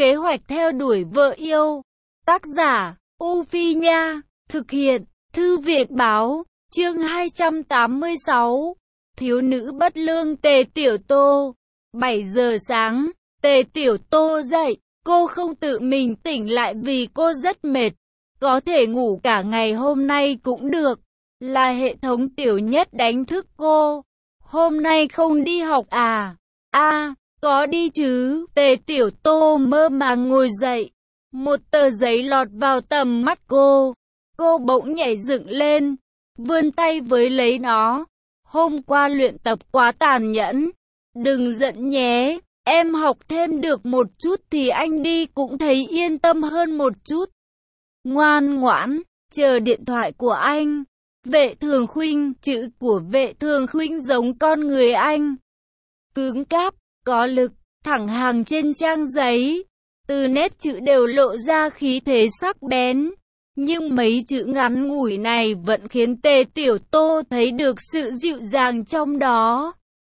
Kế hoạch theo đuổi vợ yêu. Tác giả, U Phi Nha. Thực hiện, Thư viện Báo. Chương 286. Thiếu nữ bất lương Tề Tiểu Tô. 7 giờ sáng, Tề Tiểu Tô dậy. Cô không tự mình tỉnh lại vì cô rất mệt. Có thể ngủ cả ngày hôm nay cũng được. Là hệ thống Tiểu Nhất đánh thức cô. Hôm nay không đi học à? Có đi chứ. Tề Tiểu Tô mơ màng ngồi dậy. Một tờ giấy lọt vào tầm mắt cô. Cô bỗng nhảy dựng lên, vươn tay với lấy nó. Hôm qua luyện tập quá tàn nhẫn. Đừng giận nhé, em học thêm được một chút thì anh đi cũng thấy yên tâm hơn một chút. Ngoan ngoãn, chờ điện thoại của anh. Vệ Thường Khuynh, chữ của Vệ Thường Khuynh giống con người anh. Cứng cáp, có lực, thẳng hàng trên trang giấy. Từ nét chữ đều lộ ra khí thế sắc bén. Nhưng mấy chữ ngắn ngủi này vẫn khiến Tề Tiểu Tô thấy được sự dịu dàng trong đó.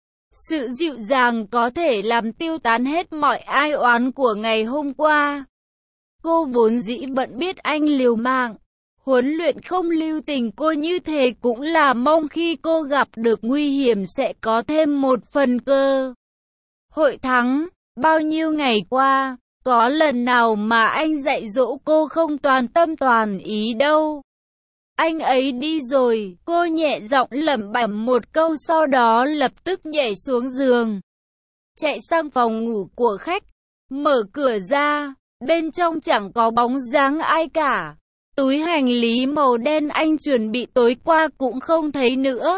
Sự dịu dàng có thể làm tiêu tán hết mọi ai oán của ngày hôm qua. Cô vốn dĩ vẫn biết anh liều mạng, huấn luyện không lưu tình cô như thế cũng là mong khi cô gặp được nguy hiểm sẽ có thêm một phần cơ hội thắng. Bao nhiêu ngày qua, có lần nào mà anh dạy dỗ cô không toàn tâm toàn ý đâu. Anh ấy đi rồi, cô nhẹ giọng lẩm bẩm một câu sau đó lập tức nhảy xuống giường. Chạy sang phòng ngủ của khách, mở cửa ra, bên trong chẳng có bóng dáng ai cả. Túi hành lý màu đen anh chuẩn bị tối qua cũng không thấy nữa.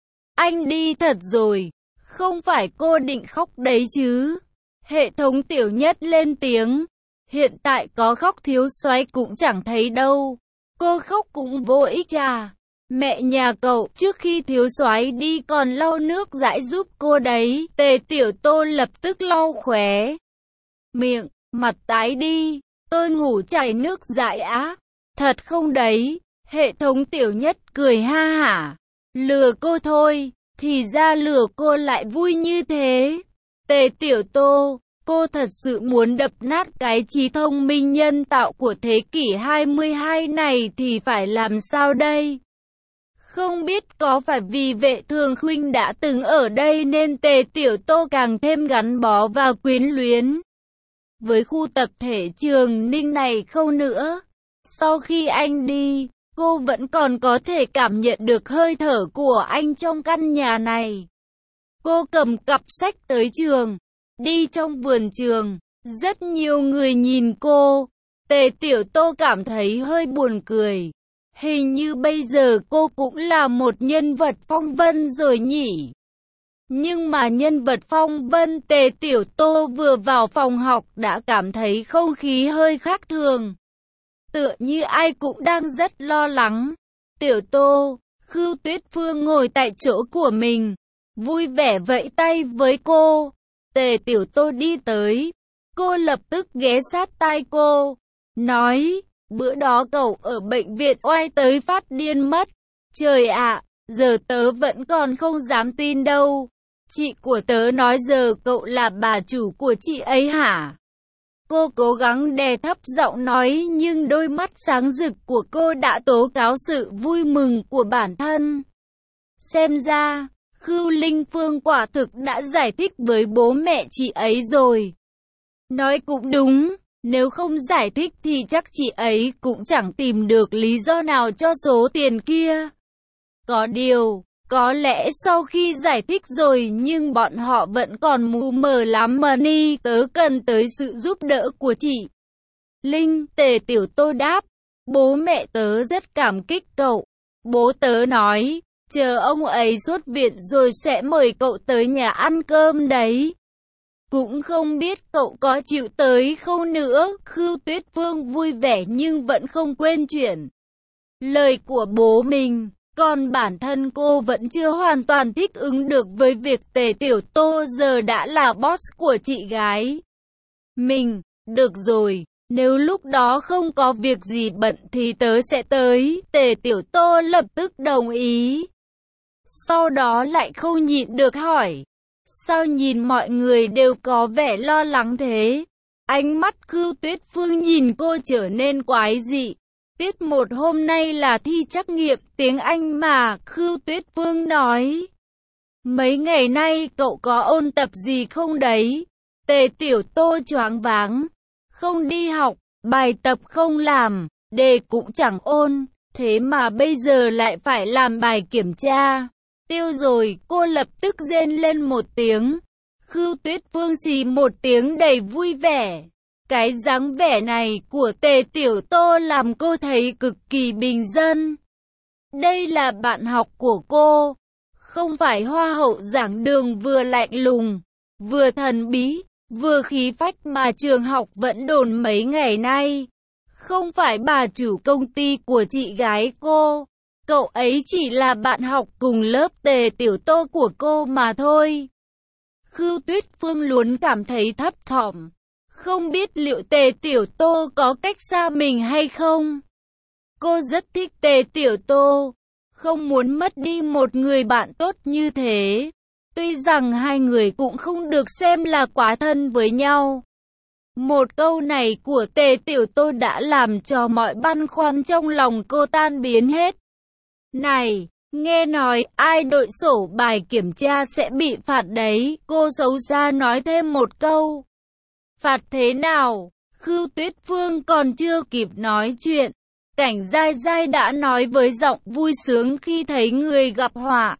Anh đi thật rồi, không phải cô định khóc đấy chứ? Hệ thống Tiểu Nhất lên tiếng. Hiện tại có khóc thiếu soái cũng chẳng thấy đâu. Cô khóc cũng vô ích à. Mẹ nhà cậu trước khi thiếu soái đi còn lau nước dãi giúp cô đấy. Tề Tiểu Tô lập tức lau khóe miệng, mặt tái đi. Tôi ngủ chảy nước dãi á. Thật không đấy? Hệ thống Tiểu Nhất cười ha hả. Lừa cô thôi, thì ra lừa cô lại vui như thế. Tề Tiểu Tô, cô thật sự muốn đập nát cái trí thông minh nhân tạo của thế kỷ 22 này thì phải làm sao đây? Không biết có phải vì Vệ Thường Khuynh đã từng ở đây nên Tề Tiểu Tô càng thêm gắn bó và quyến luyến với khu tập thể Trường Ninh này không nữa. Sau khi anh đi, cô vẫn còn có thể cảm nhận được hơi thở của anh trong căn nhà này. Cô cầm cặp sách tới trường, đi trong vườn trường, rất nhiều người nhìn cô. Tề Tiểu Tô cảm thấy hơi buồn cười. Hình như bây giờ cô cũng là một nhân vật phong vân rồi nhỉ? Nhưng mà nhân vật phong vân, Tề Tiểu Tô vừa vào phòng học đã cảm thấy không khí hơi khác thường. Tựa như ai cũng đang rất lo lắng. Tiểu Tô, Khưu Tuyết Phương ngồi tại chỗ của mình, vui vẻ vẫy tay với cô. Tề Tiểu Tô đi tới, cô lập tức ghé sát tai cô, nói, bữa đó cậu ở bệnh viện oai tới phát điên mất. Trời ạ, giờ tớ vẫn còn không dám tin đâu. Chị của tớ nói giờ cậu là bà chủ của chị ấy hả? Cô cố gắng đè thấp giọng nói nhưng đôi mắt sáng rực của cô đã tố cáo sự vui mừng của bản thân. Xem ra, Khưu Linh Phương quả thực đã giải thích với bố mẹ chị ấy rồi. Nói cũng đúng, nếu không giải thích thì chắc chị ấy cũng chẳng tìm được lý do nào cho số tiền kia. Có điều, có lẽ sau khi giải thích rồi nhưng bọn họ vẫn còn mù mờ lắm mà ni. Tớ cần tới sự giúp đỡ của chị Linh. Tề Tiểu Tô đáp, bố mẹ tớ rất cảm kích cậu. Bố tớ nói, chờ ông ấy xuất viện rồi sẽ mời cậu tới nhà ăn cơm đấy. Cũng không biết cậu có chịu tới không nữa. Khưu Tuyết Phương vui vẻ nhưng vẫn không quên chuyện lời của bố mình. Còn bản thân cô vẫn chưa hoàn toàn thích ứng được với việc Tề Tiểu Tô giờ đã là boss của chị gái mình. Được rồi, nếu lúc đó không có việc gì bận thì tớ sẽ tới. Tề Tiểu Tô lập tức đồng ý. Sau đó lại không nhịn được hỏi, sao nhìn mọi người đều có vẻ lo lắng thế? Ánh mắt Khưu Tuyết Phương nhìn cô trở nên quái dị. Tiết 1 hôm nay là thi trắc nghiệm tiếng Anh mà, Khưu Tuyết Phương nói. Mấy ngày nay cậu có ôn tập gì không đấy? Tề Tiểu Tô choáng váng. Không đi học, bài tập không làm, đề cũng chẳng ôn, thế mà bây giờ lại phải làm bài kiểm tra. Tiêu rồi, cô lập tức rên lên một tiếng. Khưu Tuyết Phương xì một tiếng đầy vui vẻ. Cái dáng vẻ này của Tề Tiểu Tô làm cô thấy cực kỳ bình dân. Đây là bạn học của cô, không phải hoa hậu giảng đường vừa lạnh lùng, vừa thần bí, vừa khí phách mà trường học vẫn đồn mấy ngày nay. Không phải bà chủ công ty của chị gái cô, cậu ấy chỉ là bạn học cùng lớp Tề Tiểu Tô của cô mà thôi. Khưu Tuyết Phương luôn cảm thấy thấp thỏm, không biết liệu Tề Tiểu Tô có cách xa mình hay không. Cô rất thích Tề Tiểu Tô, không muốn mất đi một người bạn tốt như thế. Tuy rằng hai người cũng không được xem là quá thân với nhau. Một câu này của Tề Tiểu Tô đã làm cho mọi băn khoăn trong lòng cô tan biến hết. Này, nghe nói ai đội sổ bài kiểm tra sẽ bị phạt đấy, cô xấu xa nói thêm một câu. Phạt thế nào? Khưu Tuyết Phương còn chưa kịp nói chuyện, Cảnh Giai Giai đã nói với giọng vui sướng khi thấy người gặp họa.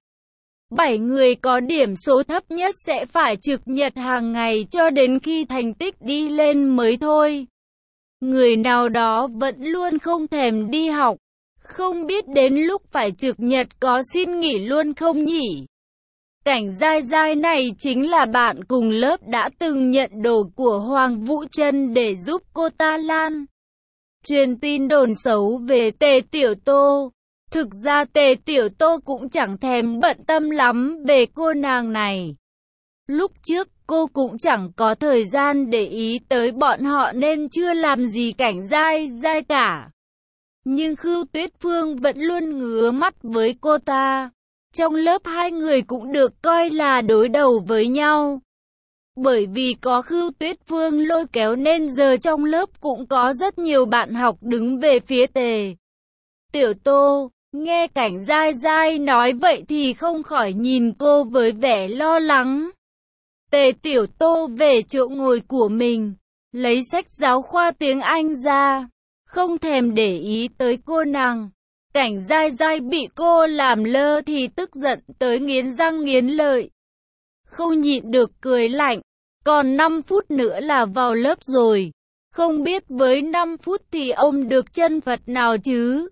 7 người có điểm số thấp nhất sẽ phải trực nhật hàng ngày cho đến khi thành tích đi lên mới thôi. Người nào đó vẫn luôn không thèm đi học, không biết đến lúc phải trực nhật có xin nghỉ luôn không nhỉ? Cảnh Giai Giai này chính là bạn cùng lớp đã từng nhận đồ của Hoàng Vũ Trân để giúp cô ta lan truyền tin đồn xấu về Tề Tiểu Tô. Thực ra Tề Tiểu Tô cũng chẳng thèm bận tâm lắm về cô nàng này. Lúc trước cô cũng chẳng có thời gian để ý tới bọn họ nên chưa làm gì Cảnh Giai Giai cả. Nhưng Khưu Tuyết Phương vẫn luôn ngứa mắt với cô ta. Trong lớp hai người cũng được coi là đối đầu với nhau. Bởi vì có Khưu Tuyết Phương lôi kéo nên giờ trong lớp cũng có rất nhiều bạn học đứng về phía Tề Tiểu Tô. Nghe Cảnh Giai Giai nói vậy thì không khỏi nhìn cô với vẻ lo lắng. Tề Tiểu Tô về chỗ ngồi của mình, lấy sách giáo khoa tiếng Anh ra, không thèm để ý tới cô nàng. Cảnh Giai Giai bị cô làm lơ thì tức giận tới nghiến răng nghiến lợi. Không nhịn được cười lạnh, còn 5 phút nữa là vào lớp rồi. Không biết với 5 phút thì ôm được chân Phật nào chứ.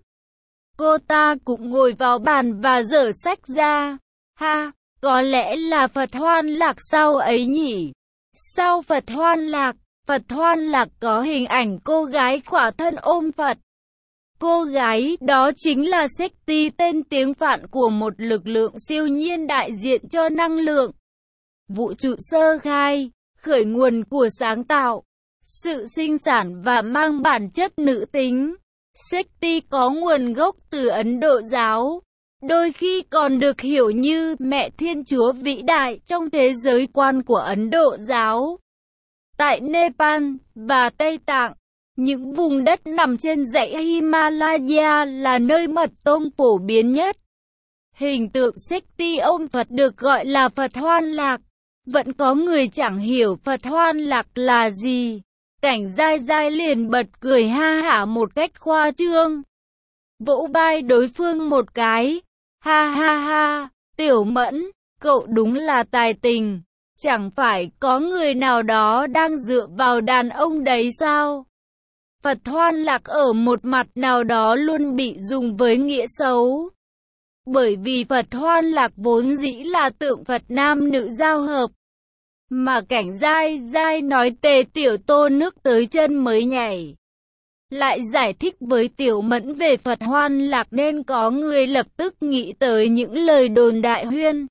Cô ta cũng ngồi vào bàn và dở sách ra. Ha, có lẽ là Phật Hoan Lạc sao ấy nhỉ? Sao Phật Hoan Lạc? Phật Hoan Lạc có hình ảnh cô gái khỏa thân ôm Phật. Cô gái đó chính là Shakti, tên tiếng Phạn của một lực lượng siêu nhiên đại diện cho năng lượng vũ trụ sơ khai, khởi nguồn của sáng tạo, sự sinh sản và mang bản chất nữ tính. Shakti có nguồn gốc từ Ấn Độ giáo, đôi khi còn được hiểu như mẹ Thiên Chúa vĩ đại trong thế giới quan của Ấn Độ giáo. Tại Nepal và Tây Tạng, những vùng đất nằm trên dãy Himalaya là nơi mật tông phổ biến nhất. Hình tượng Shakti ôm Phật được gọi là Phật Hoan Lạc. Vẫn có người chẳng hiểu Phật Hoan Lạc là gì. Cảnh Giai Giai liền bật cười ha hả một cách khoa trương, vỗ vai đối phương một cái. Ha ha ha, Tiểu Mẫn, cậu đúng là tài tình. Chẳng phải có người nào đó đang dựa vào đàn ông đấy sao? Phật Hoan Lạc ở một mặt nào đó luôn bị dùng với nghĩa xấu. Bởi vì Phật Hoan Lạc vốn dĩ là tượng Phật nam nữ giao hợp. Mà Cảnh Giai Giai nói Tề Tiểu Tô nước tới chân mới nhảy. Lại giải thích với Tiểu Mẫn về Phật Hoan Lạc nên có người lập tức nghĩ tới những lời đồn đại huyên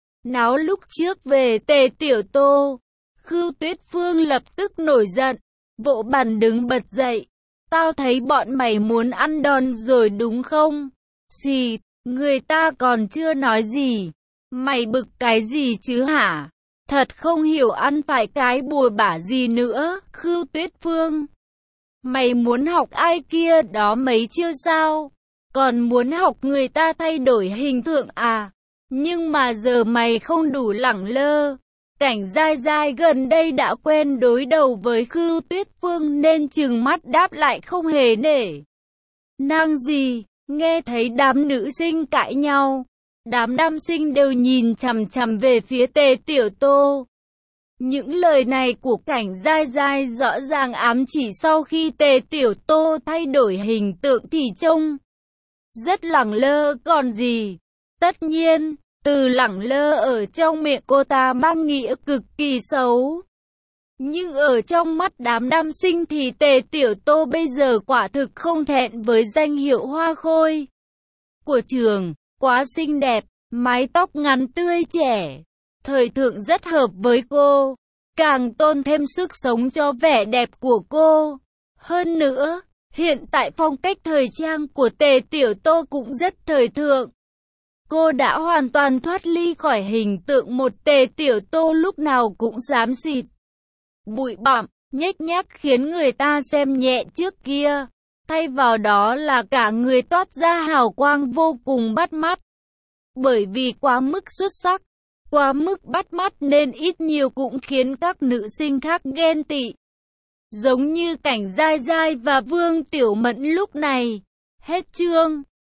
náo lúc trước về Tề Tiểu Tô. Khưu Tuyết Phương lập tức nổi giận, vỗ bàn đứng bật dậy. Tao thấy bọn mày muốn ăn đòn rồi đúng không? Xì, người ta còn chưa nói gì. Mày bực cái gì chứ hả? Thật không hiểu ăn phải cái bùa bả gì nữa, Khưu Tuyết Phương. Mày muốn học ai kia đó mấy chiêu sao? Còn muốn học người ta thay đổi hình tượng à? Nhưng mà giờ mày không đủ lẳng lơ. Cảnh dai dai gần đây đã quen đối đầu với Khưu Tuyết Phương nên trừng mắt đáp lại không hề nể nang gì. Nghe thấy đám nữ sinh cãi nhau, đám nam sinh đều nhìn chằm chằm về phía Tề Tiểu Tô. Những lời này của cảnh dai dai rõ ràng ám chỉ sau khi Tề Tiểu Tô thay đổi hình tượng thì trông rất lẳng lơ còn gì. Tất nhiên, từ lẳng lơ ở trong miệng cô ta mang nghĩa cực kỳ xấu. Nhưng ở trong mắt đám nam sinh thì Tề Tiểu Tô bây giờ quả thực không thẹn với danh hiệu hoa khôi của trường. Quá xinh đẹp, mái tóc ngắn tươi trẻ, thời thượng rất hợp với cô, càng tôn thêm sức sống cho vẻ đẹp của cô. Hơn nữa, hiện tại phong cách thời trang của Tề Tiểu Tô cũng rất thời thượng. Cô đã hoàn toàn thoát ly khỏi hình tượng một Tề Tiểu Tô lúc nào cũng xám xịt, bụi bặm, nhếch nhác khiến người ta xem nhẹ trước kia. Thay vào đó là cả người toát ra hào quang vô cùng bắt mắt. Bởi vì quá mức xuất sắc, quá mức bắt mắt nên ít nhiều cũng khiến các nữ sinh khác ghen tị. Giống như cảnh dai dai và Vương Tiểu Mẫn lúc này. Hết chương.